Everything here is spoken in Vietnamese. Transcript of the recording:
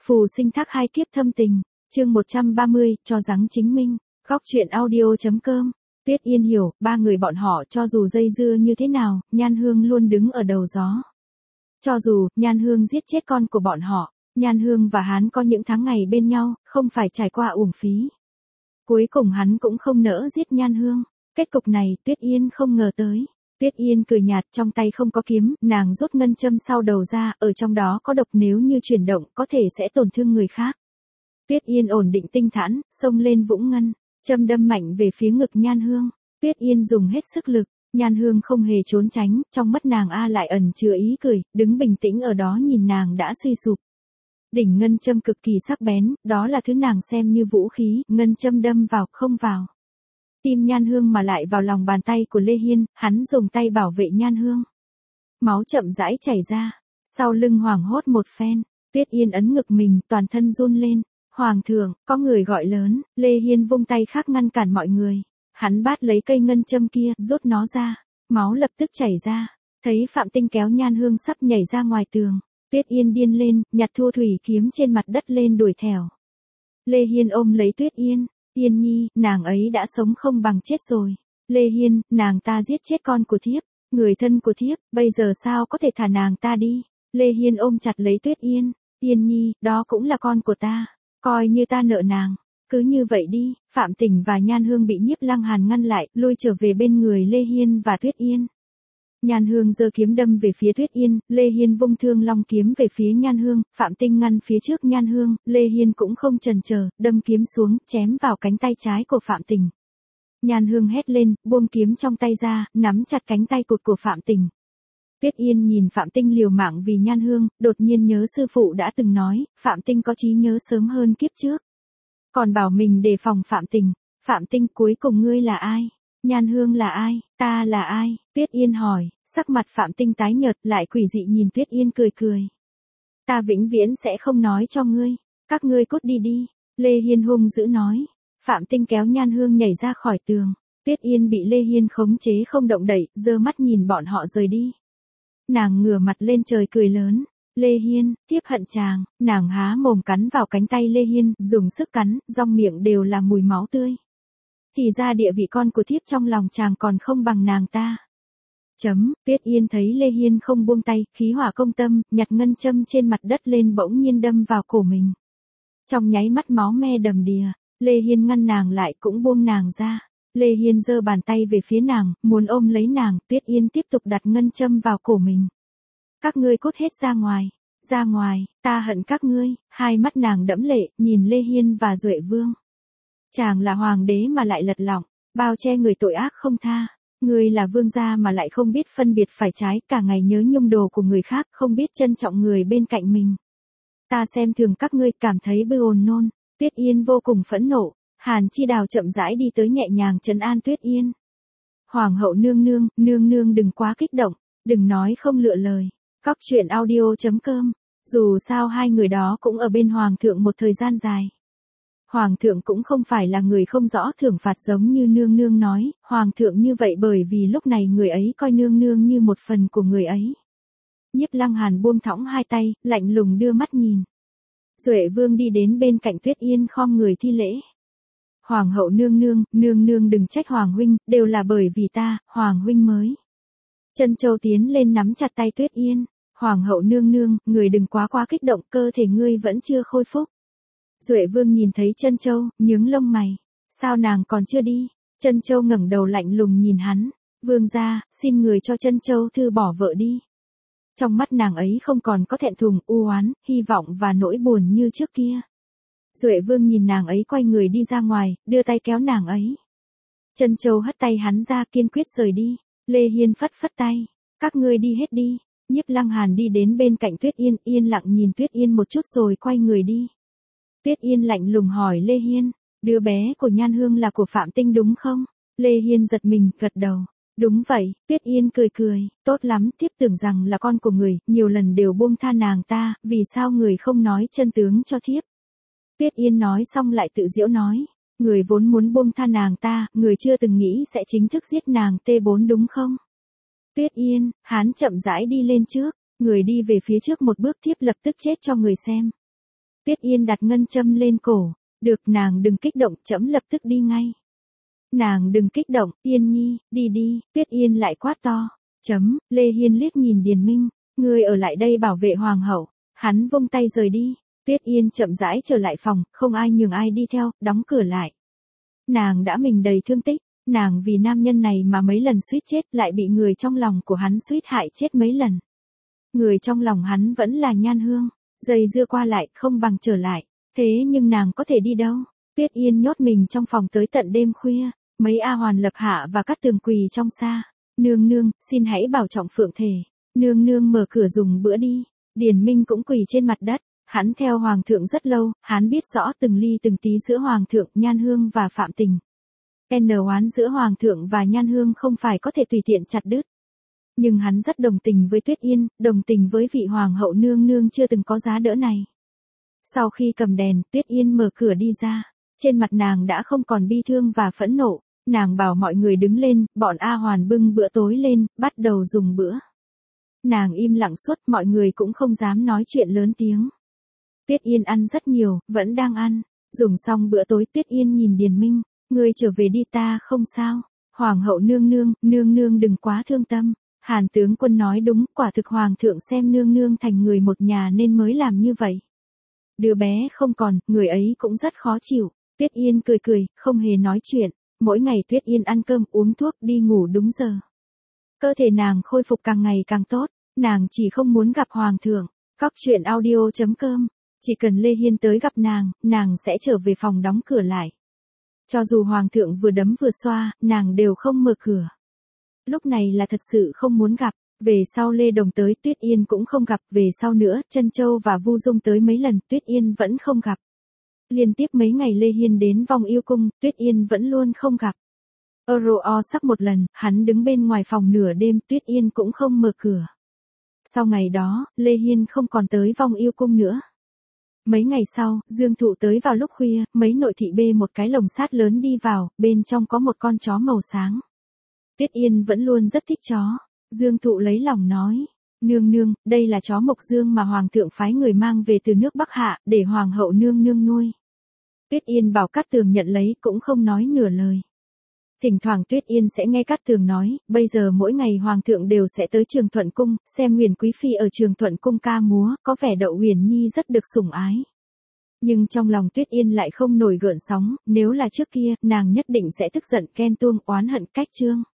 Phù sinh thác hai kiếp thâm tình, chương 130, cho rắn chính minh, góc truyện audio.com. Tuyết Yên hiểu, ba người bọn họ cho dù dây dưa như thế nào, Nhan Hương luôn đứng ở đầu gió. Cho dù, Nhan Hương giết chết con của bọn họ, Nhan Hương và hắn có những tháng ngày bên nhau, không phải trải qua uổng phí. Cuối cùng hắn cũng không nỡ giết Nhan Hương. Kết cục này, Tuyết Yên không ngờ tới. Tuyết Yên cười nhạt, trong tay không có kiếm, nàng rút ngân châm sau đầu ra, ở trong đó có độc, nếu như chuyển động, có thể sẽ tổn thương người khác. Tuyết Yên ổn định tinh thản, xông lên vũng ngân, châm đâm mạnh về phía ngực Nhan Hương. Tuyết Yên dùng hết sức lực, Nhan Hương không hề trốn tránh, trong mắt nàng lại ẩn chứa ý cười, đứng bình tĩnh ở đó nhìn nàng đã suy sụp. Đỉnh ngân châm cực kỳ sắc bén, đó là thứ nàng xem như vũ khí, ngân châm đâm vào, không vào tim Nhan Hương mà lại vào lòng bàn tay của Lê Hiên, hắn dùng tay bảo vệ Nhan Hương. Máu chậm rãi chảy ra, sau lưng hoảng hốt một phen, Tuyết Yên ấn ngực mình, toàn thân run lên. Hoàng thượng, có người gọi lớn, Lê Hiên vung tay khác ngăn cản mọi người. Hắn bắt lấy cây ngân châm kia, rút nó ra, máu lập tức chảy ra. Thấy Phạm Tinh kéo Nhan Hương sắp nhảy ra ngoài tường, Tuyết Yên điên lên, nhặt thua thủy kiếm trên mặt đất lên đuổi theo. Lê Hiên ôm lấy Tuyết Yên. Yên nhi, nàng ấy đã sống không bằng chết rồi. Lê Hiên, nàng ta giết chết con của thiếp, người thân của thiếp, bây giờ sao có thể thả nàng ta đi. Lê Hiên ôm chặt lấy Tuyết Yên. Yên nhi, đó cũng là con của ta, coi như ta nợ nàng. Cứ như vậy đi. Phạm Tình và Nhan Hương bị Nhiếp Lăng Hàn ngăn lại, lui trở về bên người Lê Hiên và Tuyết Yên. Nhan Hương giơ kiếm đâm về phía Tuyết Yên, Lê Hiên vung thương long kiếm về phía Nhan Hương, Phạm Tinh ngăn phía trước Nhan Hương, Lê Hiên cũng không chần chờ, đâm kiếm xuống, chém vào cánh tay trái của Phạm Tình. Nhan Hương hét lên, buông kiếm trong tay ra, nắm chặt cánh tay cụt của Phạm Tình. Tuyết Yên nhìn Phạm Tinh liều mạng vì Nhan Hương, đột nhiên nhớ sư phụ đã từng nói, Phạm Tinh có trí nhớ sớm hơn kiếp trước. Còn bảo mình đề phòng Phạm Tình. Phạm Tinh, cuối cùng ngươi là ai? Nhan Hương là ai? Ta là ai? Tuyết Yên hỏi, sắc mặt Phạm Tinh tái nhợt, lại quỷ dị nhìn Tuyết Yên cười cười. Ta vĩnh viễn sẽ không nói cho ngươi, các ngươi cút đi đi. Lê Hiên hung dữ nói. Phạm Tinh kéo Nhan Hương nhảy ra khỏi tường. Tuyết Yên bị Lê Hiên khống chế không động đậy, giơ mắt nhìn bọn họ rời đi. Nàng ngửa mặt lên trời cười lớn. Lê Hiên, tiếp hận chàng, nàng há mồm cắn vào cánh tay Lê Hiên, dùng sức cắn, trong miệng đều là mùi máu tươi. Thì ra địa vị con của thiếp trong lòng chàng còn không bằng nàng ta. Tuyết Yên thấy Lê Hiên không buông tay, khí hỏa công tâm, nhặt ngân châm trên mặt đất lên bỗng nhiên đâm vào cổ mình. Trong nháy mắt máu me đầm đìa, Lê Hiên ngăn nàng lại cũng buông nàng ra. Lê Hiên giơ bàn tay về phía nàng, muốn ôm lấy nàng, Tuyết Yên tiếp tục đặt ngân châm vào cổ mình. Các ngươi cút hết ra ngoài, ta hận các ngươi. Hai mắt nàng đẫm lệ, nhìn Lê Hiên và Duệ Vương. Chàng là hoàng đế mà lại lật lọng, bao che người tội ác không tha. Ngươi là vương gia mà lại không biết phân biệt phải trái, cả ngày nhớ nhung đồ của người khác, không biết trân trọng người bên cạnh mình. Ta xem thường các ngươi, cảm thấy buồn nôn. Tuyết Yên vô cùng phẫn nộ. Hàn Chi Đào chậm rãi đi tới nhẹ nhàng trấn an Tuyết Yên. Hoàng hậu nương nương đừng quá kích động, đừng nói không lựa lời. Góc truyện audio.com. Dù sao hai người đó cũng ở bên hoàng thượng một thời gian dài. Hoàng thượng cũng không phải là người không rõ thưởng phạt giống như nương nương nói, hoàng thượng như vậy bởi vì lúc này người ấy coi nương nương như một phần của người ấy. Nhiếp Lăng Hàn buông thõng hai tay, lạnh lùng đưa mắt nhìn. Duệ Vương đi đến bên cạnh Tuyết Yên khom người thi lễ. Hoàng hậu nương nương đừng trách hoàng huynh, đều là bởi vì ta, hoàng huynh mới. Trân Châu tiến lên nắm chặt tay Tuyết Yên. Hoàng hậu nương nương, người đừng quá kích động, cơ thể ngươi vẫn chưa khôi phục. Duệ Vương nhìn thấy Trân Châu, nhướng lông mày. Sao nàng còn chưa đi? Trân Châu ngẩng đầu lạnh lùng nhìn hắn. Vương gia, xin người cho Trân Châu thư bỏ vợ đi. Trong mắt nàng ấy không còn có thẹn thùng, u oán, hy vọng và nỗi buồn như trước kia. Duệ Vương nhìn nàng ấy quay người đi ra ngoài, đưa tay kéo nàng ấy. Trân Châu hất tay hắn ra kiên quyết rời đi. Lê Hiên phất tay. Các ngươi đi hết đi. Nhiếp Lăng Hàn đi đến bên cạnh Tuyết Yên, yên lặng nhìn Tuyết Yên một chút rồi quay người đi. Tuyết Yên lạnh lùng hỏi Lê Hiên, đứa bé của Nhan Hương là của Phạm Tinh đúng không? Lê Hiên giật mình, gật đầu. Đúng vậy. Tuyết Yên cười, tốt lắm, thiếp tưởng rằng là con của người, nhiều lần đều buông tha nàng ta, vì sao người không nói chân tướng cho thiếp? Tuyết Yên nói xong lại tự giễu nói, người vốn muốn buông tha nàng ta, người chưa từng nghĩ sẽ chính thức giết nàng T4 đúng không? Tuyết Yên, hắn chậm rãi đi lên trước, người đi về phía trước một bước, thiếp lập tức chết cho người xem. Tuyết Yên đặt ngân châm lên cổ. Được, nàng đừng kích động, trẫm lập tức đi ngay. Nàng đừng kích động, Yên Nhi, đi đi, Tuyết Yên lại quát to. Lê Hiên liếc nhìn Điền Minh, ngươi ở lại đây bảo vệ hoàng hậu. Hắn vung tay rời đi. Tuyết Yên chậm rãi trở lại phòng, không ai nhường ai đi theo, đóng cửa lại. Nàng đã mình đầy thương tích, nàng vì nam nhân này mà mấy lần suýt chết, lại bị người trong lòng của hắn suýt hại chết mấy lần. Người trong lòng hắn vẫn là Nhan Hương, dây dưa qua lại không bằng trở lại, thế nhưng nàng có thể đi đâu? Tuyết Yên nhốt mình trong phòng tới tận đêm khuya, mấy A Hoàn Lập Hạ và Cát Tường quỳ trong xa. Nương nương, xin hãy bảo trọng phượng thể. Nương nương mở cửa dùng bữa đi. Điền Minh cũng quỳ trên mặt đất. Hắn theo hoàng thượng rất lâu, hắn biết rõ từng ly từng tí giữa hoàng thượng, Nhan Hương và Phạm Tình. Oán giữa hoàng thượng và Nhan Hương không phải có thể tùy tiện chặt đứt. Nhưng hắn rất đồng tình với Tuyết Yên, đồng tình với vị hoàng hậu nương nương chưa từng có giá đỡ này. Sau khi cầm đèn, Tuyết Yên mở cửa đi ra. Trên mặt nàng đã không còn bi thương và phẫn nộ. Nàng bảo mọi người đứng lên, bọn A Hoàn bưng bữa tối lên, bắt đầu dùng bữa. Nàng im lặng suốt, mọi người cũng không dám nói chuyện lớn tiếng. Tuyết Yên ăn rất nhiều, vẫn đang ăn. Dùng xong bữa tối Tuyết Yên nhìn Điền Minh, ngươi trở về đi, ta không sao. Hoàng hậu nương nương đừng quá thương tâm. Hàn tướng quân nói đúng, quả thực hoàng thượng xem nương nương thành người một nhà nên mới làm như vậy. Đứa bé không còn, người ấy cũng rất khó chịu. Tuyết Yên cười, không hề nói chuyện. Mỗi ngày Tuyết Yên ăn cơm, uống thuốc, đi ngủ đúng giờ. Cơ thể nàng khôi phục càng ngày càng tốt, nàng chỉ không muốn gặp hoàng thượng. Cóc truyện audio.com. Chỉ cần Lê Hiên tới gặp nàng sẽ trở về phòng đóng cửa lại. Cho dù hoàng thượng vừa đấm vừa xoa, nàng đều không mở cửa. Lúc này là thật sự không muốn gặp. Về sau Lê Đồng tới, Tuyết Yên cũng không gặp. Về sau nữa, Trân Châu và Vu Dung tới mấy lần, Tuyết Yên vẫn không gặp. Liên tiếp mấy ngày Lê Hiên đến vòng yêu cung, Tuyết Yên vẫn luôn không gặp. Sắp một lần, hắn đứng bên ngoài phòng nửa đêm, Tuyết Yên cũng không mở cửa. Sau ngày đó, Lê Hiên không còn tới vòng yêu cung nữa. Mấy ngày sau, Dương Thụ tới vào lúc khuya, mấy nội thị bê một cái lồng sắt lớn đi vào, bên trong có một con chó màu sáng. Tuyết Yên vẫn luôn rất thích chó. Dương Thụ lấy lòng nói, nương, đây là chó Mộc Dương mà hoàng thượng phái người mang về từ nước Bắc Hạ, để hoàng hậu nương nuôi. Tuyết Yên bảo Cát Tường nhận lấy, cũng không nói nửa lời. Thỉnh thoảng Tuyết Yên sẽ nghe Cát Tường nói, bây giờ mỗi ngày hoàng thượng đều sẽ tới Trường Thuận Cung, xem Huyền Quý Phi ở Trường Thuận Cung ca múa, có vẻ Đậu Huyền Nhi rất được sủng ái. Nhưng trong lòng Tuyết Yên lại không nổi gợn sóng, nếu là trước kia, nàng nhất định sẽ tức giận ghen tuông oán hận cách trương.